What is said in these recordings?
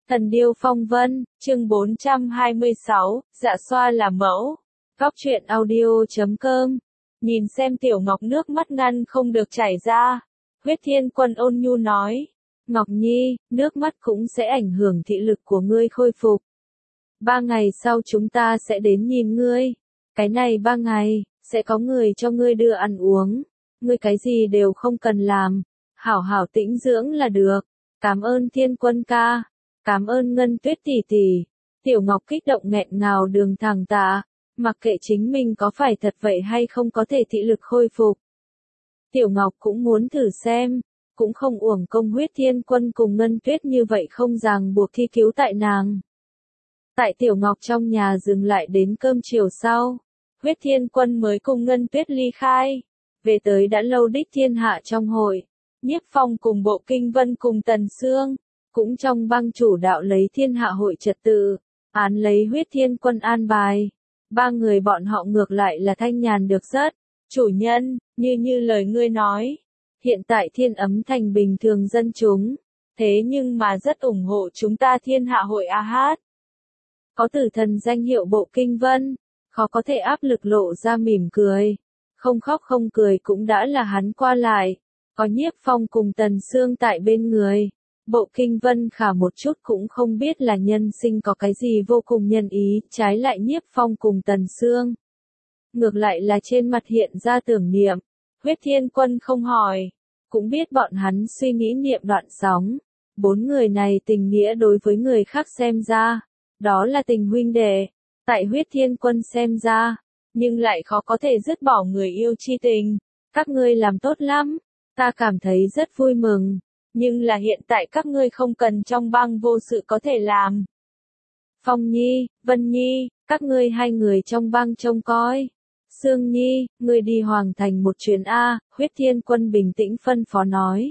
Thần điêu phong vân, chương 426, dạ xoa là mẫu. Góc truyện audio.com. Nhìn xem Tiểu Ngọc nước mắt ngăn không được chảy ra. Huyết Thiên Quân ôn nhu nói. Ngọc Nhi, nước mắt cũng sẽ ảnh hưởng thị lực của ngươi khôi phục. 3 ngày sau chúng ta sẽ đến nhìn ngươi. Cái này 3 ngày, sẽ có người cho ngươi đưa ăn uống. Ngươi cái gì đều không cần làm. Hảo hảo tĩnh dưỡng là được. Cảm ơn Thiên Quân ca. Cảm ơn Ngân Tuyết tỷ tỷ. Tiểu Ngọc kích động nghẹn ngào đường thẳng tạ. Mặc kệ chính mình có phải thật vậy hay không có thể thị lực khôi phục. Tiểu Ngọc cũng muốn thử xem. Cũng không uổng công Huyết Thiên Quân cùng Ngân Tuyết như vậy không ràng buộc thi cứu tại nàng. Tại Tiểu Ngọc trong nhà dừng lại đến cơm chiều sau. Huyết Thiên Quân mới cùng Ngân Tuyết ly khai. Về tới đã lâu đích thiên hạ trong hội. Nhiếp Phong cùng Bộ Kinh Vân cùng Tần Sương. Cũng trong bang chủ đạo lấy thiên hạ hội trật tự. Án lấy Huyết Thiên Quân an bài. 3 người bọn họ ngược lại là thanh nhàn được rất. Chủ nhân, như lời ngươi nói. Hiện tại Thiên Ấm Thành bình thường dân chúng. Thế nhưng mà rất ủng hộ chúng ta thiên hạ hội hát. Có tử thần danh hiệu Bộ Kinh Vân. Khó có thể áp lực lộ ra mỉm cười. Không khóc không cười cũng đã là hắn qua lại. Có Nhiếp Phong cùng Tần Sương tại bên người. Bộ Kinh Vân khả một chút cũng không biết là nhân sinh có cái gì vô cùng nhân ý, trái lại Nhiếp Phong cùng Tần Sương. Ngược lại là trên mặt hiện ra tưởng niệm. Huyết Thiên Quân không hỏi. Cũng biết bọn hắn suy nghĩ niệm đoạn sóng. 4 người này tình nghĩa đối với người khác xem ra. Đó là tình huynh đệ. Tại Huyết Thiên Quân xem ra. Nhưng lại khó có thể dứt bỏ người yêu chi tình. Các ngươi làm tốt lắm. Ta cảm thấy rất vui mừng. Nhưng là hiện tại các ngươi không cần trong bang vô sự có thể làm. Phong Nhi, Vân Nhi, các ngươi 2 người trong bang trông coi. Sương Nhi, ngươi đi Hoàng Thành một chuyến A, Huyết Thiên Quân bình tĩnh phân phó nói.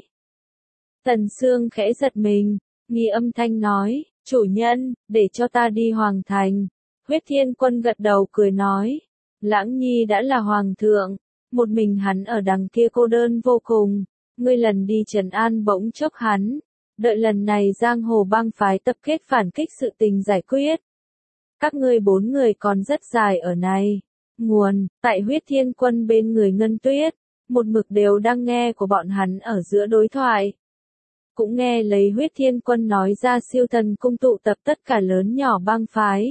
Tần Sương khẽ giật mình, nghi âm thanh nói, chủ nhân, để cho ta đi Hoàng Thành. Huyết Thiên Quân gật đầu cười nói, Lãng Nhi đã là Hoàng thượng, một mình hắn ở đằng kia cô đơn vô cùng. Ngươi lần đi trấn an bỗng chốc hắn, đợi lần này giang hồ bang phái tập kết phản kích sự tình giải quyết. Các ngươi 4 người còn rất dài ở này. Nguồn, tại Huyết Thiên Quân bên người Ngân Tuyết, một mực đều đang nghe của bọn hắn ở giữa đối thoại. Cũng nghe lấy Huyết Thiên Quân nói ra siêu thần cung tụ tập tất cả lớn nhỏ bang phái.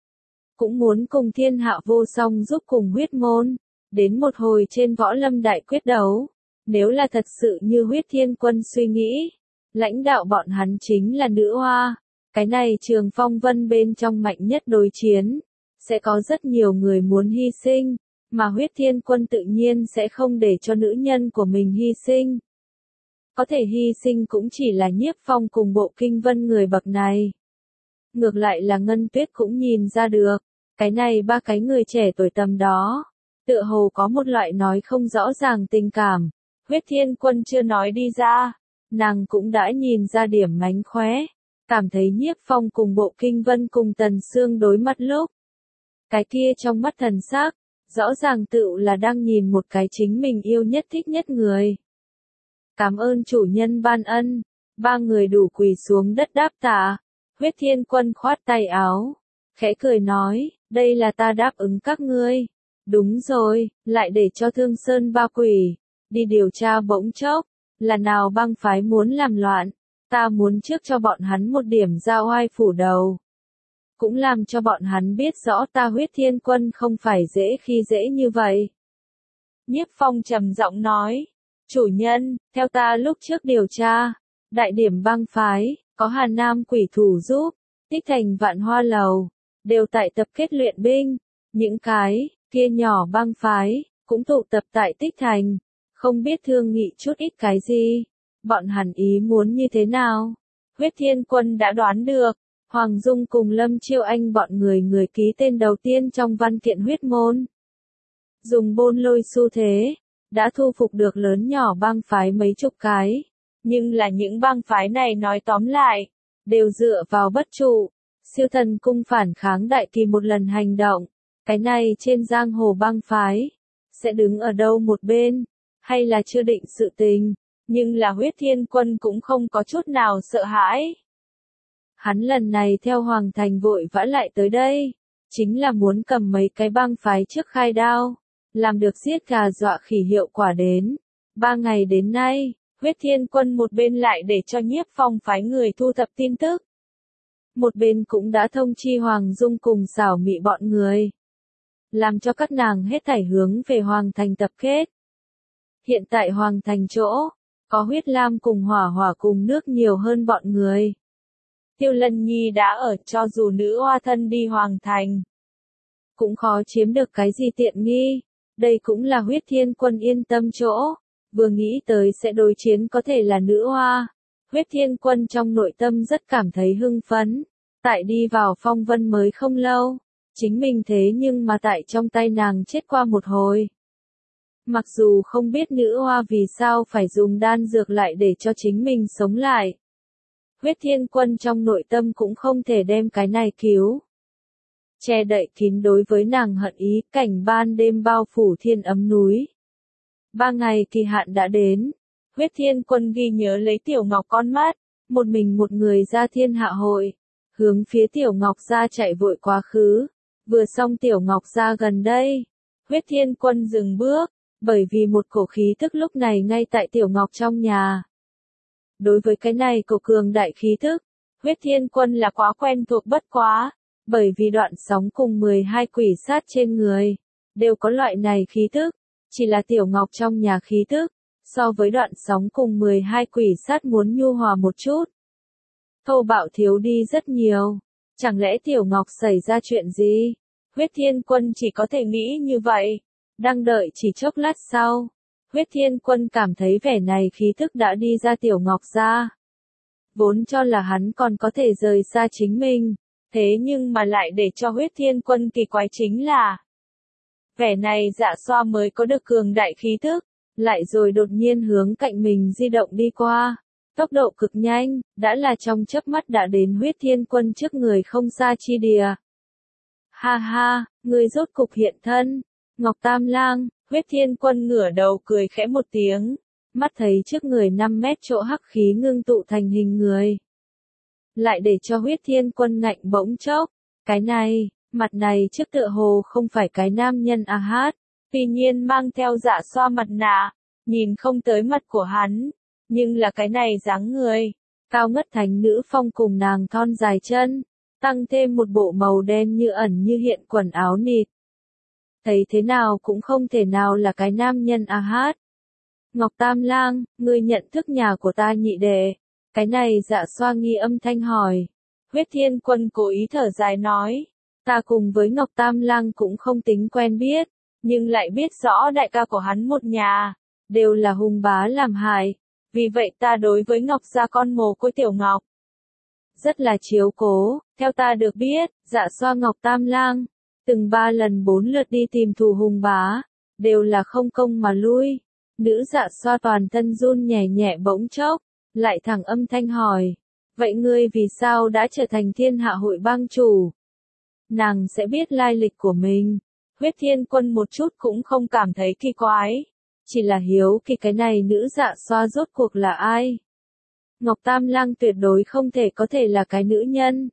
Cũng muốn cùng thiên hạ vô song giúp cùng huyết môn, đến một hồi trên võ lâm đại quyết đấu. Nếu là thật sự như Huyết Thiên Quân suy nghĩ, lãnh đạo bọn hắn chính là nữ hoa, cái này Trường Phong Vân bên trong mạnh nhất đối chiến, sẽ có rất nhiều người muốn hy sinh, mà Huyết Thiên Quân tự nhiên sẽ không để cho nữ nhân của mình hy sinh. Có thể hy sinh cũng chỉ là Nhiếp Phong cùng Bộ Kinh Vân người bậc này. Ngược lại là Ngân Tuyết cũng nhìn ra được, cái này 3 cái người trẻ tuổi tầm đó, tựa hồ có một loại nói không rõ ràng tình cảm. Huyết Thiên Quân chưa nói đi ra, nàng cũng đã nhìn ra điểm mánh khóe, cảm thấy Nhiếp Phong cùng Bộ Kinh Vân cùng Tần Sương đối mắt lúc. Cái kia trong mắt thần sắc, rõ ràng tựu là đang nhìn một cái chính mình yêu nhất thích nhất người. Cảm ơn chủ nhân ban ân, 3 người đủ quỳ xuống đất đáp tạ. Huyết Thiên Quân khoát tay áo, khẽ cười nói, đây là ta đáp ứng các ngươi. Đúng rồi, lại để cho Thương Sơn Ba Quỷ đi điều tra bỗng chốc, là nào bang phái muốn làm loạn, ta muốn trước cho bọn hắn một điểm giao oai phủ đầu. Cũng làm cho bọn hắn biết rõ ta Huyết Thiên Quân không phải dễ khi dễ như vậy. Nhiếp Phong trầm giọng nói, chủ nhân, theo ta lúc trước điều tra, đại điểm bang phái, có Hà Nam quỷ thủ giúp, Tích Thành Vạn Hoa Lầu, đều tại tập kết luyện binh, những cái kia nhỏ bang phái, cũng tụ tập tại Tích Thành. Không biết thương nghị chút ít cái gì, bọn hắn ý muốn như thế nào. Huyết Thiên Quân đã đoán được, Hoàng Dung cùng Lâm Chiêu Anh bọn người ký tên đầu tiên trong văn kiện huyết môn. Dùng bôn lôi xu thế, đã thu phục được lớn nhỏ bang phái mấy chục cái. Nhưng là những bang phái này nói tóm lại, đều dựa vào bất trụ. Siêu thần cung phản kháng đại kỳ một lần hành động, cái này trên giang hồ bang phái, sẽ đứng ở đâu một bên. Hay là chưa định sự tình, nhưng là Huyết Thiên Quân cũng không có chút nào sợ hãi. Hắn lần này theo Hoàng Thành vội vã lại tới đây, chính là muốn cầm mấy cái bang phái trước khai đao, làm được giết gà dọa khỉ hiệu quả đến. 3 ngày đến nay, Huyết Thiên Quân một bên lại để cho Nhiếp Phong phái người thu thập tin tức. Một bên cũng đã thông chi Hoàng Dung cùng Xảo Mị bọn người, làm cho các nàng hết thảy hướng về Hoàng Thành tập kết. Hiện tại Hoàng Thành chỗ, có Huyết Lam cùng Hỏa Hỏa cùng nước nhiều hơn bọn người. Tiêu Lân Nhi đã ở, cho dù nữ hoa thân đi Hoàng Thành, cũng khó chiếm được cái gì tiện nghi. Đây cũng là Huyết Thiên Quân yên tâm chỗ, vừa nghĩ tới sẽ đối chiến có thể là nữ hoa. Huyết Thiên Quân trong nội tâm rất cảm thấy hưng phấn, tại đi vào phong vân mới không lâu, chính mình thế nhưng mà tại trong tay nàng chết qua một hồi. Mặc dù không biết nữ hoa vì sao phải dùng đan dược lại để cho chính mình sống lại. Huyết Thiên Quân trong nội tâm cũng không thể đem cái này cứu. Che đậy kín đối với nàng hận ý, cảnh ban đêm bao phủ Thiên Ấm núi. 3 ngày kỳ hạn đã đến, Huyết Thiên Quân ghi nhớ lấy Tiểu Ngọc con mắt, một mình một người ra Thiên Hạ hội, hướng phía Tiểu Ngọc gia chạy vội quá khứ. Vừa xong Tiểu Ngọc gia gần đây, Huyết Thiên Quân dừng bước, bởi vì một cổ khí tức lúc này ngay tại Tiểu Ngọc trong nhà. Đối với cái này cổ cường đại khí tức, Huyết Thiên Quân là quá quen thuộc bất quá, bởi vì Đoạn Sóng cùng 12 quỷ sát trên người, đều có loại này khí tức, chỉ là Tiểu Ngọc trong nhà khí tức, so với Đoạn Sóng cùng 12 quỷ sát muốn nhu hòa một chút. Thô bạo thiếu đi rất nhiều, chẳng lẽ Tiểu Ngọc xảy ra chuyện gì? Huyết Thiên Quân chỉ có thể nghĩ như vậy, đang đợi chỉ chốc lát sau. Huyết Thiên Quân cảm thấy vẻ này khí thức đã đi ra Tiểu Ngọc ra. Vốn cho là hắn còn có thể rời xa chính mình, thế nhưng mà lại để cho Huyết Thiên Quân kỳ quái chính là vẻ này Dạ Xoa mới có được cường đại khí thức, lại rồi đột nhiên hướng cạnh mình di động đi qua, tốc độ cực nhanh, đã là trong chớp mắt đã đến Huyết Thiên Quân trước người không xa chi địa. Ha ha, người rốt cục hiện thân, Ngọc Tam Lang. Huyết Thiên Quân ngửa đầu cười khẽ một tiếng, mắt thấy trước người 5 mét chỗ hắc khí ngưng tụ thành hình người. Lại để cho Huyết Thiên Quân ngạnh bỗng chốc, cái này, mặt này trước tựa hồ không phải cái nam nhân hát, tuy nhiên mang theo Dạ Xoa mặt nạ, nhìn không tới mặt của hắn, nhưng là cái này dáng người, cao ngất thánh nữ phong cùng nàng thon dài chân, tăng thêm một bộ màu đen như ẩn như hiện quần áo nịt. Thấy thế nào cũng không thể nào là cái nam nhân hát. Ngọc Tam Lang, ngươi nhận thức nhà của ta nhị đệ. Cái này Dạ Xoa nghi âm thanh hỏi. Huyết Thiên Quân cố ý thở dài nói. Ta cùng với Ngọc Tam Lang cũng không tính quen biết, nhưng lại biết rõ đại ca của hắn một nhà, đều là hung bá làm hại. Vì vậy ta đối với Ngọc gia con mồ côi Tiểu Ngọc rất là chiếu cố. Theo ta được biết, Dạ Xoa Ngọc Tam Lang từng 3 lần 4 lượt đi tìm thù hung bá, đều là không công mà lui. Nữ Dạ Xoa toàn thân run nhẹ nhẹ bỗng chốc, lại thẳng âm thanh hỏi, vậy ngươi vì sao đã trở thành Thiên Hạ hội bang chủ? Nàng sẽ biết lai lịch của mình. Huyết Thiên Quân một chút cũng không cảm thấy kỳ quái, chỉ là hiếu kỳ cái này nữ Dạ Xoa rốt cuộc là ai. Ngọc Tam Lang tuyệt đối không thể có thể là cái nữ nhân.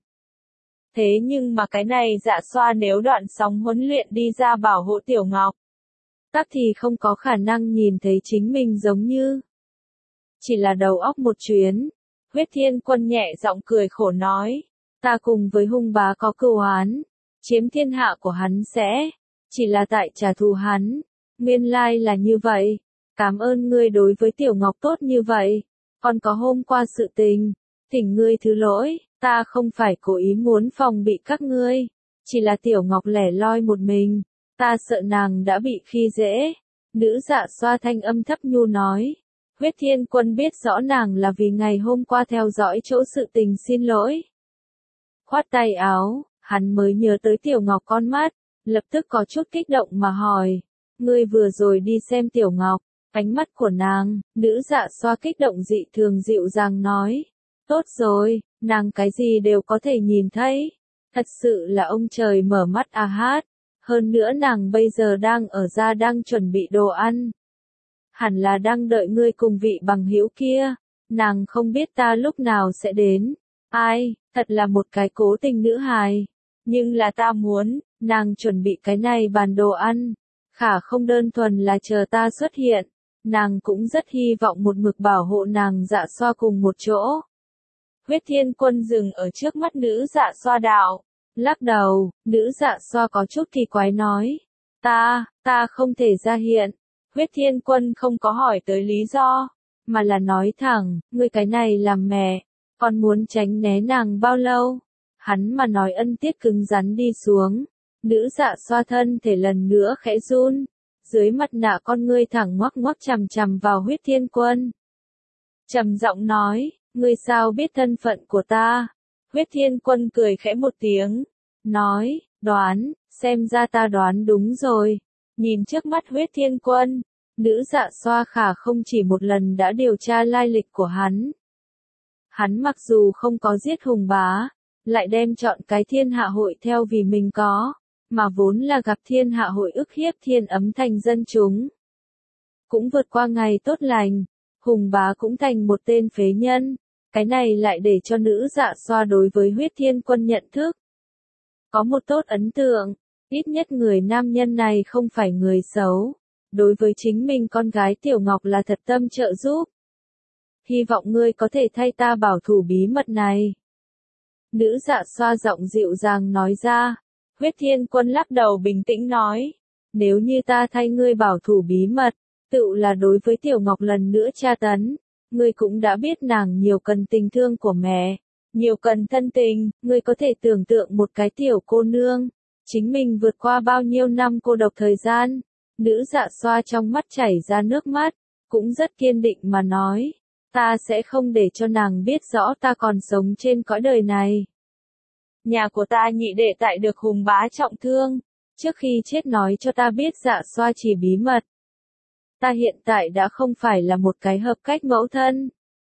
Thế nhưng mà cái này Dạ Xoa nếu Đoạn Sóng huấn luyện đi ra bảo hộ Tiểu Ngọc, tắc thì không có khả năng nhìn thấy chính mình giống như. Chỉ là đầu óc một chuyến. Huyết Thiên Quân nhẹ giọng cười khổ nói, ta cùng với hung bá có cừu oán, chiếm thiên hạ của hắn sẽ, chỉ là tại trả thù hắn. Nguyên lai là như vậy, cảm ơn ngươi đối với Tiểu Ngọc tốt như vậy, còn có hôm qua sự tình, thỉnh ngươi thứ lỗi. Ta không phải cố ý muốn phòng bị các ngươi, chỉ là Tiểu Ngọc lẻ loi một mình, ta sợ nàng đã bị khi dễ. Nữ Dạ Xoa thanh âm thấp nhu nói. Huyết Thiên Quân biết rõ nàng là vì ngày hôm qua theo dõi chỗ sự tình xin lỗi. Khoát tay áo, hắn mới nhớ tới Tiểu Ngọc con mắt, lập tức có chút kích động mà hỏi, ngươi vừa rồi đi xem Tiểu Ngọc? Ánh mắt của nàng, nữ Dạ Xoa kích động dị thường dịu dàng nói, tốt rồi, nàng cái gì đều có thể nhìn thấy. Thật sự là ông trời mở mắt hát. Hơn nữa nàng bây giờ đang ở ra đang chuẩn bị đồ ăn. Hẳn là đang đợi ngươi cùng vị bằng hữu kia. Nàng không biết ta lúc nào sẽ đến. Ai, thật là một cái cố tình nữ hài. Nhưng là ta muốn, nàng chuẩn bị cái này bàn đồ ăn. Khả không đơn thuần là chờ ta xuất hiện. Nàng cũng rất hy vọng một mực bảo hộ nàng Dạ Xoa cùng một chỗ. Huyết Thiên Quân dừng ở trước mắt nữ Dạ Xoa đạo. Lắc đầu, nữ Dạ Xoa có chút kỳ quái nói. Ta không thể ra hiện. Huyết Thiên Quân không có hỏi tới lý do, mà là nói thẳng, ngươi cái này làm mẹ, còn muốn tránh né nàng bao lâu? Hắn mà nói ân tiết cứng rắn đi xuống. Nữ Dạ Xoa thân thể lần nữa khẽ run. Dưới mặt nạ con ngươi thẳng ngoắc ngoắc chằm chằm vào Huyết Thiên Quân. Trầm giọng nói, ngươi sao biết thân phận của ta? Huyết Thiên Quân cười khẽ một tiếng, nói, đoán, xem ra ta đoán đúng rồi. Nhìn trước mắt Huyết Thiên Quân, nữ Dạ Xoa khả không chỉ một lần đã điều tra lai lịch của hắn. Hắn mặc dù không có giết Hùng Bá, lại đem chọn cái Thiên Hạ Hội theo vì mình có, mà vốn là gặp Thiên Hạ Hội ức hiếp Thiên Ấm Thành dân chúng. Cũng vượt qua ngày tốt lành, Hùng Bá cũng thành một tên phế nhân, cái này lại để cho nữ Dạ Xoa đối với Huyết Thiên Quân nhận thức. Có một tốt ấn tượng, ít nhất người nam nhân này không phải người xấu, đối với chính mình con gái Tiểu Ngọc là thật tâm trợ giúp. Hy vọng ngươi có thể thay ta bảo thủ bí mật này. Nữ Dạ Xoa giọng dịu dàng nói ra. Huyết Thiên Quân lắc đầu bình tĩnh nói, nếu như ta thay ngươi bảo thủ bí mật, tự là đối với Tiểu Ngọc lần nữa tra tấn, ngươi cũng đã biết nàng nhiều cần tình thương của mẹ, nhiều cần thân tình, ngươi có thể tưởng tượng một cái tiểu cô nương, chính mình vượt qua bao nhiêu năm cô độc thời gian. Nữ Dạ Xoa trong mắt chảy ra nước mắt, cũng rất kiên định mà nói, ta sẽ không để cho nàng biết rõ ta còn sống trên cõi đời này. Nhà của ta nhị đệ tại được Hùng Bá trọng thương, trước khi chết nói cho ta biết Dạ Xoa chỉ bí mật. Ta hiện tại đã không phải là một cái hợp cách mẫu thân.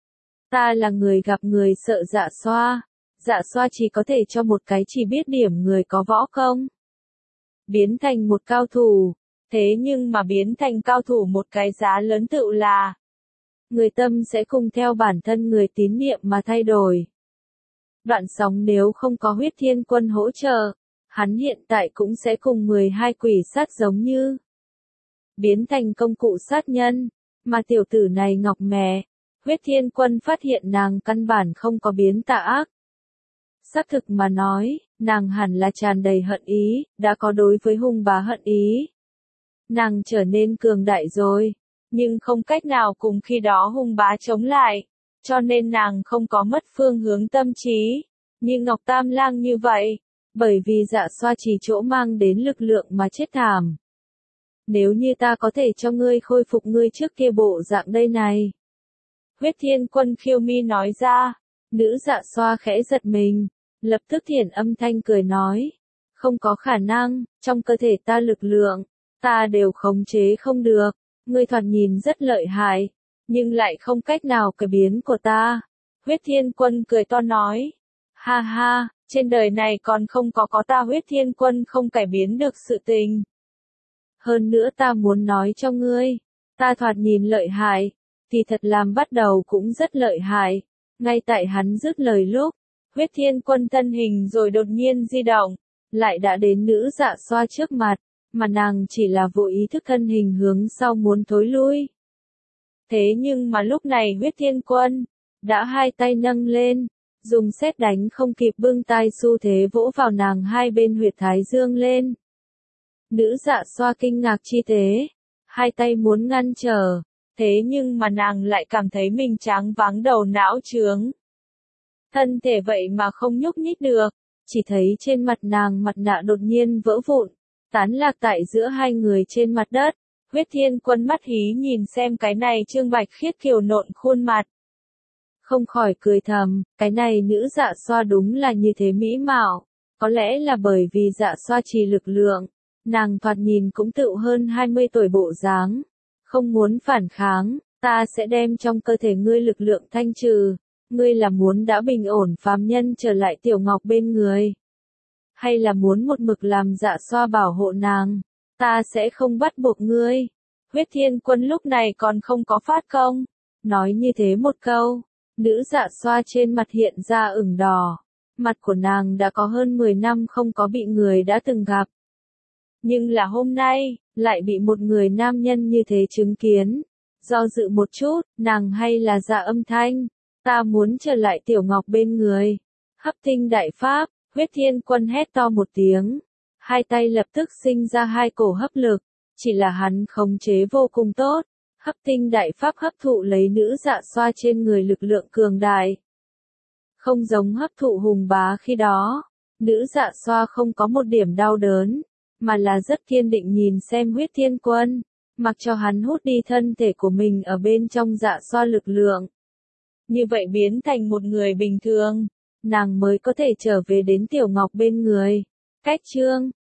Ta là người gặp người sợ Dạ Xoa. Dạ Xoa chỉ có thể cho một cái chỉ biết điểm người có võ công. Biến thành một cao thủ. Thế nhưng mà biến thành cao thủ một cái giá lớn tựu là người tâm sẽ cùng theo bản thân người tín niệm mà thay đổi. Đoạn sóng nếu không có Huyết Thiên Quân hỗ trợ, hắn hiện tại cũng sẽ cùng 12 quỷ sát giống như biến thành công cụ sát nhân, mà tiểu tử này Ngọc mẹ, Huyết Thiên Quân phát hiện nàng căn bản không có biến tà ác. Xác thực mà nói, nàng hẳn là tràn đầy hận ý, đã có đối với Hùng Bá hận ý. Nàng trở nên cường đại rồi, nhưng không cách nào cùng khi đó Hùng Bá chống lại, cho nên nàng không có mất phương hướng tâm trí, như Ngọc Tam Lang như vậy, bởi vì Dạ Xoa chỉ chỗ mang đến lực lượng mà chết thảm. Nếu như ta có thể cho ngươi khôi phục ngươi trước kia bộ dạng đây này. Huyết Thiên Quân khiêu mi nói ra, nữ Dạ Xoa khẽ giật mình, lập tức thiển âm thanh cười nói, không có khả năng, trong cơ thể ta lực lượng, ta đều khống chế không được, ngươi thoạt nhìn rất lợi hại, nhưng lại không cách nào cải biến của ta. Huyết Thiên Quân cười to nói, ha ha, trên đời này còn không có ta Huyết Thiên Quân không cải biến được sự tình. Hơn nữa ta muốn nói cho ngươi, ta thoạt nhìn lợi hại, thì thật làm bắt đầu cũng rất lợi hại. Ngay tại hắn dứt lời lúc, Huyết Thiên Quân thân hình rồi đột nhiên di động, lại đã đến nữ Dạ Xoa trước mặt, mà nàng chỉ là vô ý thức thân hình hướng sau muốn thối lui. Thế nhưng mà lúc này Huyết Thiên Quân đã hai tay nâng lên, dùng sét đánh không kịp bưng tay xu thế vỗ vào nàng hai bên huyệt thái dương lên. Nữ Dạ Xoa kinh ngạc chi thế, hai tay muốn ngăn trở, thế nhưng mà nàng lại cảm thấy mình tráng váng đầu não trướng. Thân thể vậy mà không nhúc nhích được, chỉ thấy trên mặt nàng mặt nạ đột nhiên vỡ vụn, tán lạc tại giữa hai người trên mặt đất. Huyết Thiên Quân mắt hí nhìn xem cái này trương bạch khiết kiều nộn khuôn mặt. Không khỏi cười thầm, cái này nữ Dạ Xoa đúng là như thế mỹ mạo, có lẽ là bởi vì Dạ Xoa trì lực lượng, nàng thoạt nhìn cũng tựu hơn 20 tuổi bộ dáng. Không muốn phản kháng, ta sẽ đem trong cơ thể ngươi lực lượng thanh trừ, ngươi là muốn đã bình ổn phàm nhân trở lại Tiểu Ngọc bên người, hay là muốn một mực làm Dạ Xoa bảo hộ nàng, ta sẽ không bắt buộc ngươi. Huyết Thiên Quân lúc này còn không có phát công, nói như thế một câu, Nữ dạ xoa trên mặt hiện ra ửng đỏ. Mặt của nàng đã có hơn 10 năm không có bị người đã từng gặp. Nhưng là hôm nay, lại bị một người nam nhân như thế chứng kiến. Do dự một chút, nàng hay là dạ âm thanh. Ta muốn trở lại Tiểu Ngọc bên người. Hấp tinh đại pháp, Huyết Thiên Quân hét to một tiếng. Hai tay lập tức sinh ra hai cổ hấp lực. Chỉ là hắn khống chế vô cùng tốt. Hấp tinh đại pháp hấp thụ lấy nữ dạ xoa trên người lực lượng cường đại. Không giống hấp thụ hùng bá khi đó. Nữ dạ xoa không có một điểm đau đớn. Mà là rất kiên định nhìn xem Huyết Thiên Quân. Mặc cho hắn hút đi thân thể của mình ở bên trong dạ xoa lực lượng. Như vậy biến thành một người bình thường. Nàng mới có thể trở về đến Tiểu Ngọc bên người. Cách chương